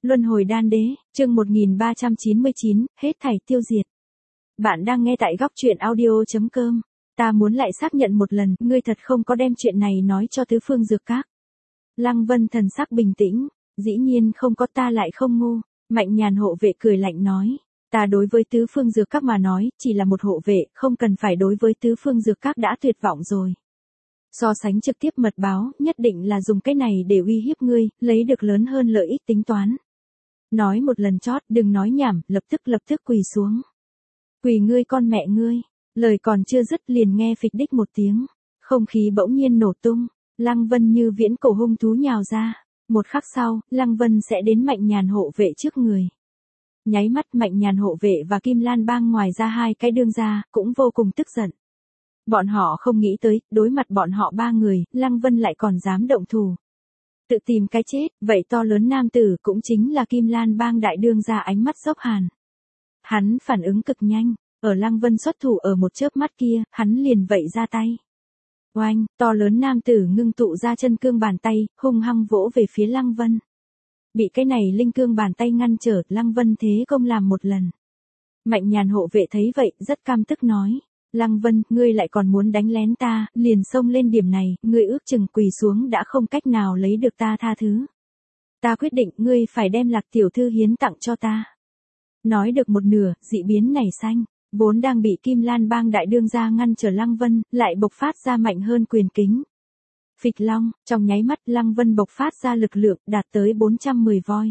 Luân hồi đan đế, chương 1399, hết thảy tiêu diệt. Bạn đang nghe tại góc truyện audio.com. Ta muốn lại xác nhận một lần, ngươi thật không có đem chuyện này nói cho tứ phương dược các. Lăng Vân thần sắc bình tĩnh, dĩ nhiên không có, ta lại không ngu. Mạnh Nhàn hộ vệ cười lạnh nói, ta đối với tứ phương dược các mà nói, chỉ là một hộ vệ, không cần phải đối với tứ phương dược các đã tuyệt vọng rồi. So sánh trực tiếp mật báo, nhất định là dùng cái này để uy hiếp ngươi, lấy được lớn hơn lợi ích tính toán. Nói một lần chót, đừng nói nhảm, lập tức quỳ xuống. Quỳ ngươi con mẹ ngươi. Lời còn chưa dứt liền nghe phịch đích một tiếng. Không khí bỗng nhiên nổ tung. Lăng Vân như viễn cổ hung thú nhào ra. Một khắc sau, Lăng Vân sẽ đến Mạnh Nhàn hộ vệ trước người. Nháy mắt Mạnh Nhàn hộ vệ và Kim Lan Bang ngoài ra hai cái đương gia, cũng vô cùng tức giận. Bọn họ không nghĩ tới, đối mặt bọn họ ba người, Lăng Vân lại còn dám động thủ. Tự tìm cái chết, vậy to lớn nam tử cũng chính là Kim Lan Bang đại đương gia ánh mắt dốc hàn. Hắn phản ứng cực nhanh, ở Lăng Vân xuất thủ ở một chớp mắt kia, hắn liền vậy ra tay. Oanh, to lớn nam tử ngưng tụ ra chân cương bàn tay, hung hăng vỗ về phía Lăng Vân. Bị cái này linh cương bàn tay ngăn trở, Lăng Vân thế công làm một lần. Mạnh Nhàn hộ vệ thấy vậy, rất căm tức nói. Lăng Vân, ngươi lại còn muốn đánh lén ta, liền xông lên điểm này, ngươi ước chừng quỳ xuống đã không cách nào lấy được ta tha thứ. Ta quyết định ngươi phải đem Lạc tiểu thư hiến tặng cho ta. Nói được một nửa, dị biến nảy xanh, vốn đang bị Kim Lan Bang đại đương gia ngăn trở Lăng Vân, lại bộc phát ra mạnh hơn quyền kính. Phịch long, trong nháy mắt Lăng Vân bộc phát ra lực lượng đạt tới 410 voi.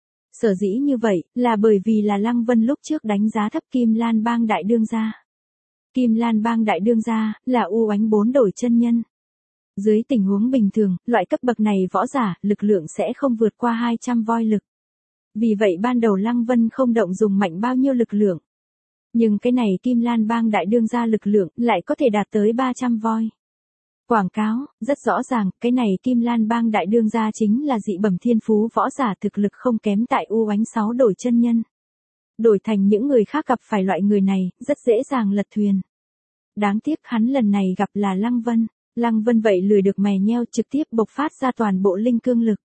Sở dĩ như vậy, là bởi vì là Lăng Vân lúc trước đánh giá thấp Kim Lan Bang đại đương gia. Kim Lan Bang đại đương gia, là u oánh 4 đổi chân nhân. Dưới tình huống bình thường, loại cấp bậc này võ giả, lực lượng sẽ không vượt qua 200 voi lực. Vì vậy ban đầu Lăng Vân không động dùng mạnh bao nhiêu lực lượng. Nhưng cái này Kim Lan Bang đại đương gia lực lượng, lại có thể đạt tới 300 voi. Quảng cáo, rất rõ ràng, cái này Kim Lan Bang đại đương gia chính là dị bẩm thiên phú võ giả thực lực không kém tại u oánh 6 đổi chân nhân. Đổi thành những người khác gặp phải loại người này, rất dễ dàng lật thuyền. Đáng tiếc hắn lần này gặp là Lăng Vân. Lăng Vân vậy lười được mè nheo trực tiếp bộc phát ra toàn bộ linh cương lực.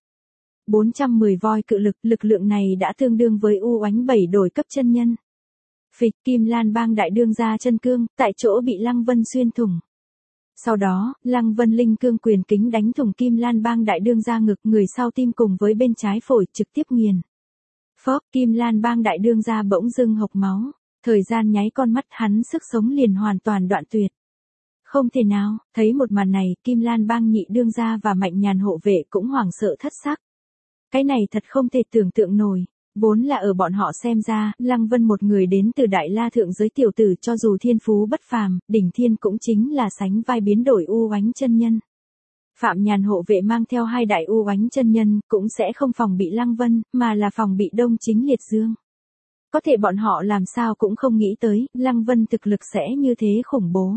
410 voi cự lực, lực lượng này đã tương đương với u oánh 7 đổi cấp chân nhân. Phịch, Kim Lan Bang đại đương gia chân cương, tại chỗ bị Lăng Vân xuyên thủng. Sau đó, Lăng Vân linh cương quyền kính đánh thủng Kim Lan Bang đại đương gia ngực, người sau tim cùng với bên trái phổi trực tiếp nghiền. Phốc, Kim Lan Bang đại đương gia bỗng dưng hộc máu, thời gian nháy con mắt hắn sức sống liền hoàn toàn đoạn tuyệt. Không thể nào, thấy một màn này, Kim Lan Bang nhị đương gia và Mạnh Nhàn hộ vệ cũng hoảng sợ thất sắc. Cái này thật không thể tưởng tượng nổi, vốn là ở bọn họ xem ra, Lăng Vân một người đến từ Đại La thượng giới tiểu tử cho dù thiên phú bất phàm, đỉnh thiên cũng chính là sánh vai biến đổi u oánh chân nhân. Phạm Nhàn hộ vệ mang theo hai đại u oánh chân nhân, cũng sẽ không phòng bị Lăng Vân, mà là phòng bị Đông Chính Liệt Dương. Có thể bọn họ làm sao cũng không nghĩ tới, Lăng Vân thực lực sẽ như thế khủng bố.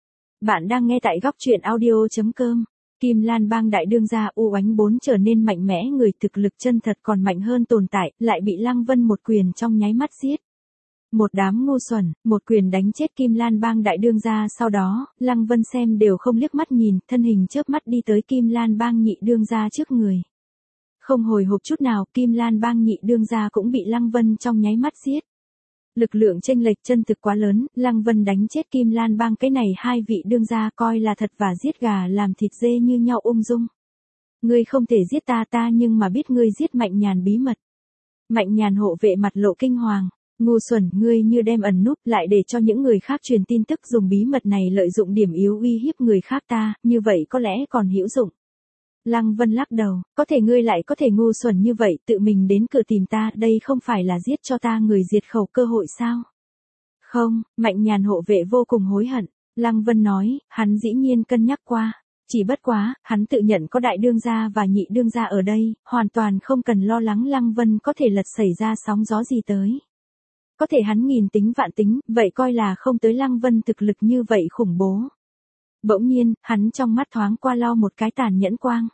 Bạn đang nghe tại góc truyện audio.com. Kim Lan Bang đại đương gia u oánh 4 trở nên mạnh mẽ, người thực lực chân thật còn mạnh hơn tồn tại, lại bị Lăng Vân một quyền trong nháy mắt giết. Một đám ngu xuẩn, một quyền đánh chết Kim Lan Bang đại đương gia, sau đó, Lăng Vân xem đều không liếc mắt nhìn, thân hình chớp mắt đi tới Kim Lan Bang nhị đương gia trước người. Không hồi hộp chút nào, Kim Lan Bang nhị đương gia cũng bị Lăng Vân trong nháy mắt giết. Lực lượng chênh lệch chân thực quá lớn, Lăng Vân đánh chết Kim Lan Bang cái này hai vị đương gia coi là thật và giết gà làm thịt dê như nhau ung dung. Ngươi không thể giết ta nhưng mà biết ngươi giết Mạnh Nhàn bí mật. Mạnh Nhàn hộ vệ mặt lộ kinh hoàng. Ngu xuẩn, ngươi như đem ẩn núp lại để cho những người khác truyền tin tức dùng bí mật này lợi dụng điểm yếu uy hiếp người khác ta, như vậy có lẽ còn hữu dụng. Lăng Vân lắc đầu, có thể ngươi lại có thể ngu xuẩn như vậy, tự mình đến cửa tìm ta, đây không phải là giết cho ta người diệt khẩu cơ hội sao? Không, Mạnh Nhàn hộ vệ vô cùng hối hận. Lăng Vân nói, hắn dĩ nhiên cân nhắc qua. Chỉ bất quá, hắn tự nhận có đại đương gia và nhị đương gia ở đây, hoàn toàn không cần lo lắng Lăng Vân có thể lật xảy ra sóng gió gì tới. Có thể hắn nghìn tính vạn tính, vậy coi là không tới Lăng Vân thực lực như vậy khủng bố. Bỗng nhiên, hắn trong mắt thoáng qua lo một cái tàn nhẫn quang.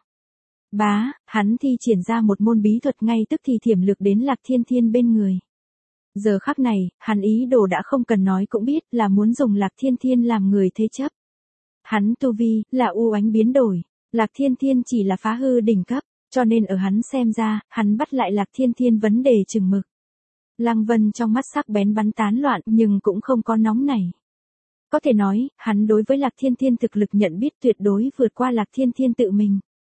Bá, hắn thi triển ra một môn bí thuật ngay tức thì thiểm lược đến Lạc Thiên Thiên bên người. Giờ khắc này, hắn ý đồ đã không cần nói cũng biết là muốn dùng Lạc Thiên Thiên làm người thế chấp. Hắn tu vi, là u oánh biến đổi. Lạc Thiên Thiên chỉ là phá hư đỉnh cấp. Cho nên ở hắn xem ra, hắn bắt lại Lạc Thiên Thiên vấn đề chừng mực. Lăng Vân trong mắt sắc bén bắn tán loạn nhưng cũng không có nóng nảy. Có thể nói, hắn đối với Lạc Thiên Thiên thực lực nhận biết tuyệt đối vượt qua Lạc Thiên Thiên tự mình.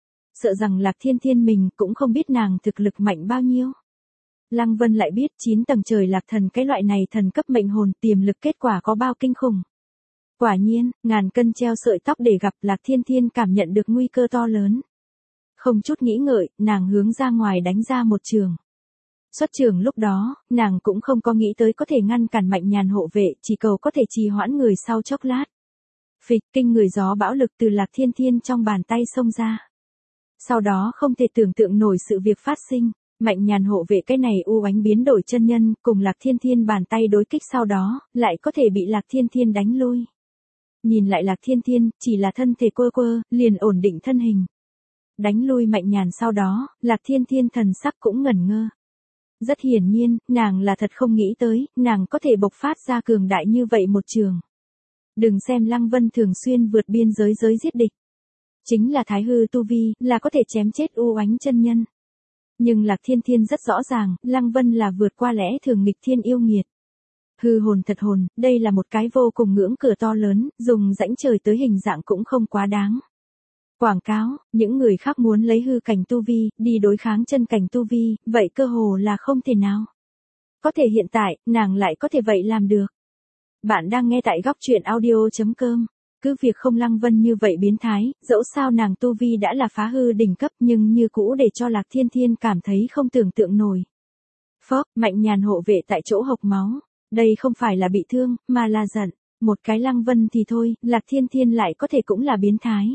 Sợ rằng Lạc Thiên Thiên mình cũng không biết nàng thực lực mạnh bao nhiêu. Lăng Vân lại biết 9 tầng trời lạc thần cái loại này thần cấp mệnh hồn tiềm lực kết quả có bao kinh khủng. Quả nhiên, ngàn cân treo sợi tóc để gặp Lạc Thiên Thiên cảm nhận được nguy cơ to lớn. Không chút nghĩ ngợi, nàng hướng ra ngoài đánh ra một trường. Xuất trường lúc đó, nàng cũng không có nghĩ tới có thể ngăn cản Mạnh Nhàn hộ vệ, chỉ cầu có thể trì hoãn người sau chốc lát. Phịch, kinh người gió bão lực từ Lạc Thiên Thiên trong bàn tay xông ra. Sau đó không thể tưởng tượng nổi sự việc phát sinh, Mạnh Nhàn hộ vệ cái này u oánh biến đổi chân nhân, cùng Lạc Thiên Thiên bàn tay đối kích sau đó, lại có thể bị Lạc Thiên Thiên đánh lui. Nhìn lại Lạc Thiên Thiên, chỉ là thân thể quơ quơ, liền ổn định thân hình. Đánh lui Mạnh Nhàn sau đó, Lạc Thiên Thiên thần sắc cũng ngẩn ngơ. Rất hiển nhiên, nàng là thật không nghĩ tới, nàng có thể bộc phát ra cường đại như vậy một trường. Đừng xem Lăng Vân thường xuyên vượt biên giới giết địch. Chính là thái hư tu vi, là có thể chém chết u oánh chân nhân. Nhưng Lạc Thiên Thiên rất rõ ràng, Lăng Vân là vượt qua lẽ thường nghịch thiên yêu nghiệt. Hư hồn thật hồn, đây là một cái vô cùng ngưỡng cửa to lớn, dùng rãnh trời tới hình dạng cũng không quá đáng. Quảng cáo, những người khác muốn lấy hư cảnh tu vi, đi đối kháng chân cảnh tu vi, vậy cơ hồ là không thể nào. Có thể hiện tại, nàng lại có thể vậy làm được. Bạn đang nghe tại góc truyện audio.com. Cứ việc không Lăng Vân như vậy biến thái, dẫu sao nàng tu vi đã là phá hư đỉnh cấp nhưng như cũ để cho Lạc Thiên Thiên cảm thấy không tưởng tượng nổi. Phốc, Mạnh Nhàn hộ vệ tại chỗ hộc máu. Đây không phải là bị thương, mà là giận. Một cái Lăng Vân thì thôi, Lạc Thiên Thiên lại có thể cũng là biến thái.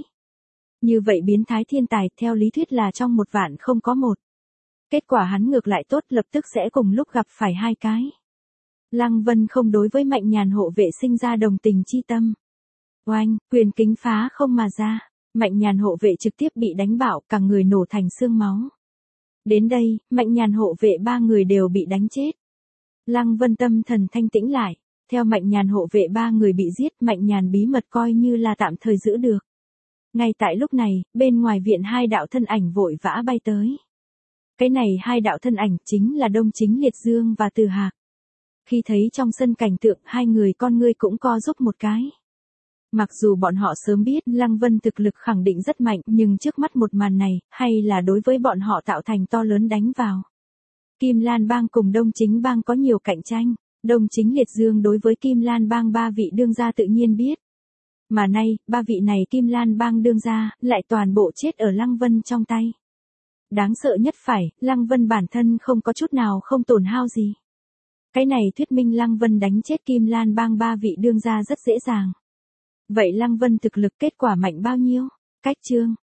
Như vậy biến thái thiên tài, theo lý thuyết là trong 1 vạn không có 1. Kết quả hắn ngược lại tốt, lập tức sẽ cùng lúc gặp phải 2 cái. Lăng Vân không đối với Mạnh Nhàn hộ vệ sinh ra đồng tình chi tâm. Oanh, quyền kính phá không mà ra, Mạnh Nhàn hộ vệ trực tiếp bị đánh bạo, cả người nổ thành xương máu. Đến đây, Mạnh Nhàn hộ vệ 3 người đều bị đánh chết. Lăng Vân tâm thần thanh tĩnh lại, theo Mạnh Nhàn hộ vệ 3 người bị giết, Mạnh Nhàn bí mật coi như là tạm thời giữ được. Ngay tại lúc này, bên ngoài viện 2 đạo thân ảnh vội vã bay tới. Cái này 2 đạo thân ảnh chính là Đông Chính Liệt Dương và Từ Hạc. Khi thấy trong sân cảnh tượng 2 người con ngươi cũng co giúp một cái. Mặc dù bọn họ sớm biết Lăng Vân thực lực khẳng định rất mạnh nhưng trước mắt một màn này, hay là đối với bọn họ tạo thành to lớn đánh vào. Kim Lan Bang cùng Đông Chính Bang có nhiều cạnh tranh, Đông Chính Liệt Dương đối với Kim Lan Bang 3 vị đương gia tự nhiên biết. Mà nay, 3 vị này Kim Lan Bang đương gia, lại toàn bộ chết ở Lăng Vân trong tay. Đáng sợ nhất phải, Lăng Vân bản thân không có chút nào không tổn hao gì. Cái này thuyết minh Lăng Vân đánh chết Kim Lan Bang 3 vị đương gia rất dễ dàng. Vậy Lăng Vân thực lực kết quả mạnh bao nhiêu? Cách chương.